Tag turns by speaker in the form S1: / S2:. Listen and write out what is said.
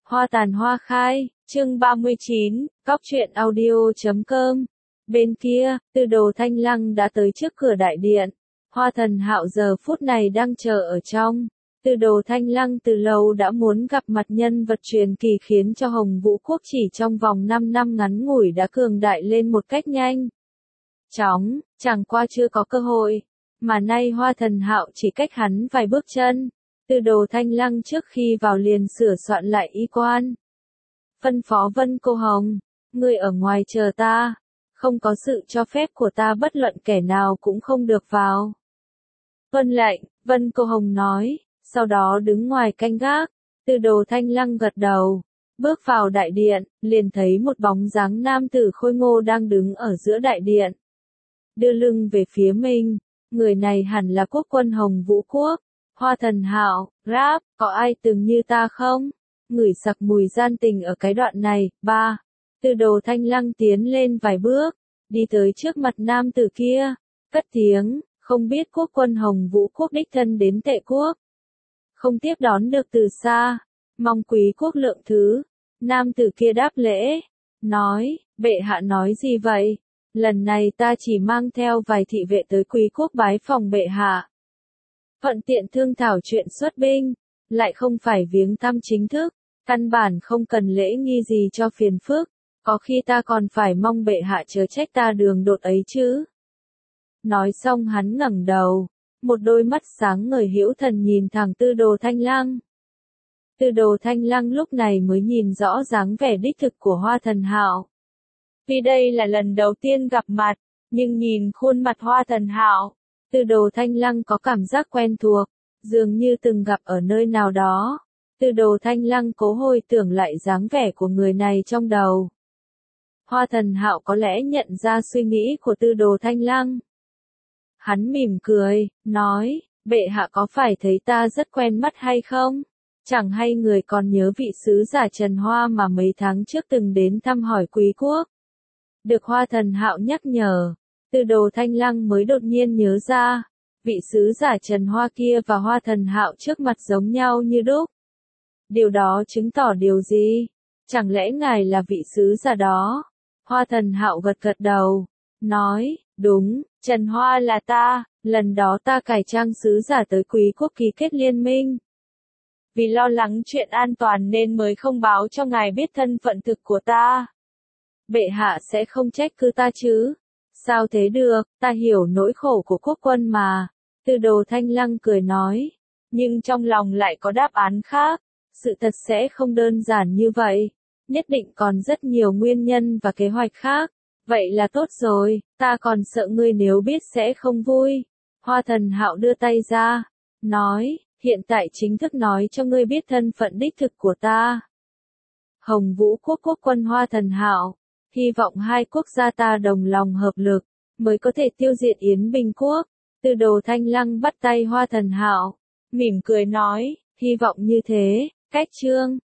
S1: Hoa tàn hoa khai, chương 39, Cóc truyện audio.com. Bên kia, Tư Đồ Thanh Lăng đã tới trước cửa đại điện. Hoa Thần Hạo giờ phút này đang chờ ở trong. Tư Đồ Thanh Lăng từ lâu đã muốn gặp mặt nhân vật truyền kỳ khiến cho Hồng Vũ Quốc chỉ trong vòng 5 năm ngắn ngủi đã cường đại lên một cách nhanh chóng, chẳng qua chưa có cơ hội. Mà nay Hoa Thần Hạo chỉ cách hắn vài bước chân. Tư Đồ Thanh Lăng trước khi vào liền sửa soạn lại y quan. Phân phó Vân Cô Hồng, người ở ngoài chờ ta, không có sự cho phép của ta bất luận kẻ nào cũng không được vào. Vân lệnh, Vân Cô Hồng nói, sau đó đứng ngoài canh gác. Tư Đồ Thanh Lăng gật đầu, bước vào đại điện, liền thấy một bóng dáng nam tử khôi ngô đang đứng ở giữa đại điện. Đưa lưng về phía mình, người này hẳn là quốc quân Hồng Vũ Quốc. Hoa Thần Hạo, ráp, có ai từng như ta không? Ngửi sặc mùi gian tình ở cái đoạn này. Ba, Tư Đồ Thanh Lăng tiến lên vài bước, đi tới trước mặt nam tử kia, cất tiếng, không biết quốc quân Hồng Vũ Quốc đích thân đến Tệ Quốc. Không tiếp đón được từ xa, mong quý quốc lượng thứ. Nam tử kia đáp lễ, nói, bệ hạ nói gì vậy? Lần này ta chỉ mang theo vài thị vệ tới quý quốc bái phòng bệ hạ. Thuận tiện thương thảo chuyện xuất binh, lại không phải viếng thăm chính thức, căn bản không cần lễ nghi gì cho phiền phức, có khi ta còn phải mong bệ hạ chớ trách ta đường đột ấy chứ. Nói xong hắn ngẩng đầu, một đôi mắt sáng ngời hữu thần nhìn thẳng Tư Đồ Thanh Lăng. Tư Đồ Thanh Lăng lúc này mới nhìn rõ dáng vẻ đích thực của Hoa Thần Hạo. Vì đây là lần đầu tiên gặp mặt, nhưng nhìn khuôn mặt Hoa Thần Hạo, Tư Đồ Thanh Lăng có cảm giác quen thuộc, dường như từng gặp ở nơi nào đó. Tư Đồ Thanh Lăng cố hồi tưởng lại dáng vẻ của người này trong đầu. Hoa Thần Hạo có lẽ nhận ra suy nghĩ của Tư Đồ Thanh Lăng. Hắn mỉm cười, nói, bệ hạ có phải thấy ta rất quen mắt hay không? Chẳng hay người còn nhớ vị sứ giả Trần Hoa mà mấy tháng trước từng đến thăm hỏi quý quốc. Được Hoa Thần Hạo nhắc nhở, Tư Đồ Thanh Lăng mới đột nhiên nhớ ra, vị sứ giả Trần Hoa kia và Hoa Thần Hạo trước mặt giống nhau như đúc. Điều đó chứng tỏ điều gì? Chẳng lẽ ngài là vị sứ giả đó? Hoa Thần Hạo gật gật đầu, nói, đúng, Trần Hoa là ta, lần đó ta cải trang sứ giả tới quý quốc ký kết liên minh. Vì lo lắng chuyện an toàn nên mới không báo cho ngài biết thân phận thực của ta. Bệ hạ sẽ không trách cứ ta chứ? Sao thế được, ta hiểu nỗi khổ của quốc quân mà. Tư Đồ Thanh Lăng cười nói, nhưng trong lòng lại có đáp án khác. Sự thật sẽ không đơn giản như vậy, nhất định còn rất nhiều nguyên nhân và kế hoạch khác. Vậy là tốt rồi, ta còn sợ ngươi nếu biết sẽ không vui. Hoa Thần Hạo đưa tay ra, nói, hiện tại chính thức nói cho ngươi biết thân phận đích thực của ta. Hồng Vũ Quốc quốc quân Hoa Thần Hạo, hy vọng hai quốc gia ta đồng lòng hợp lực, mới có thể tiêu diệt Yến Bình Quốc. Tư Đồ Thanh Lăng bắt tay Hoa Thần Hạo, mỉm cười nói, hy vọng như thế. Cách chương